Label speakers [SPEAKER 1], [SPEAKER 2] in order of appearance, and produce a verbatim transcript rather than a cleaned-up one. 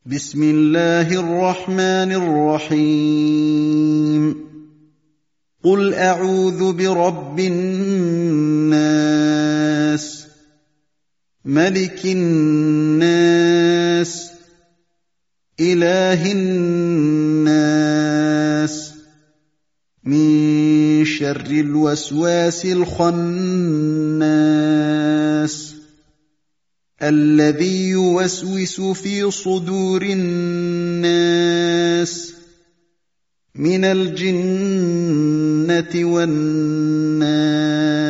[SPEAKER 1] بسم الله الرحمن الرحيم قل أعوذ برب الناس ملك الناس إله الناس من شر الوسواس الخناس الذي يوسوس في صدور الناس من الجنة والناس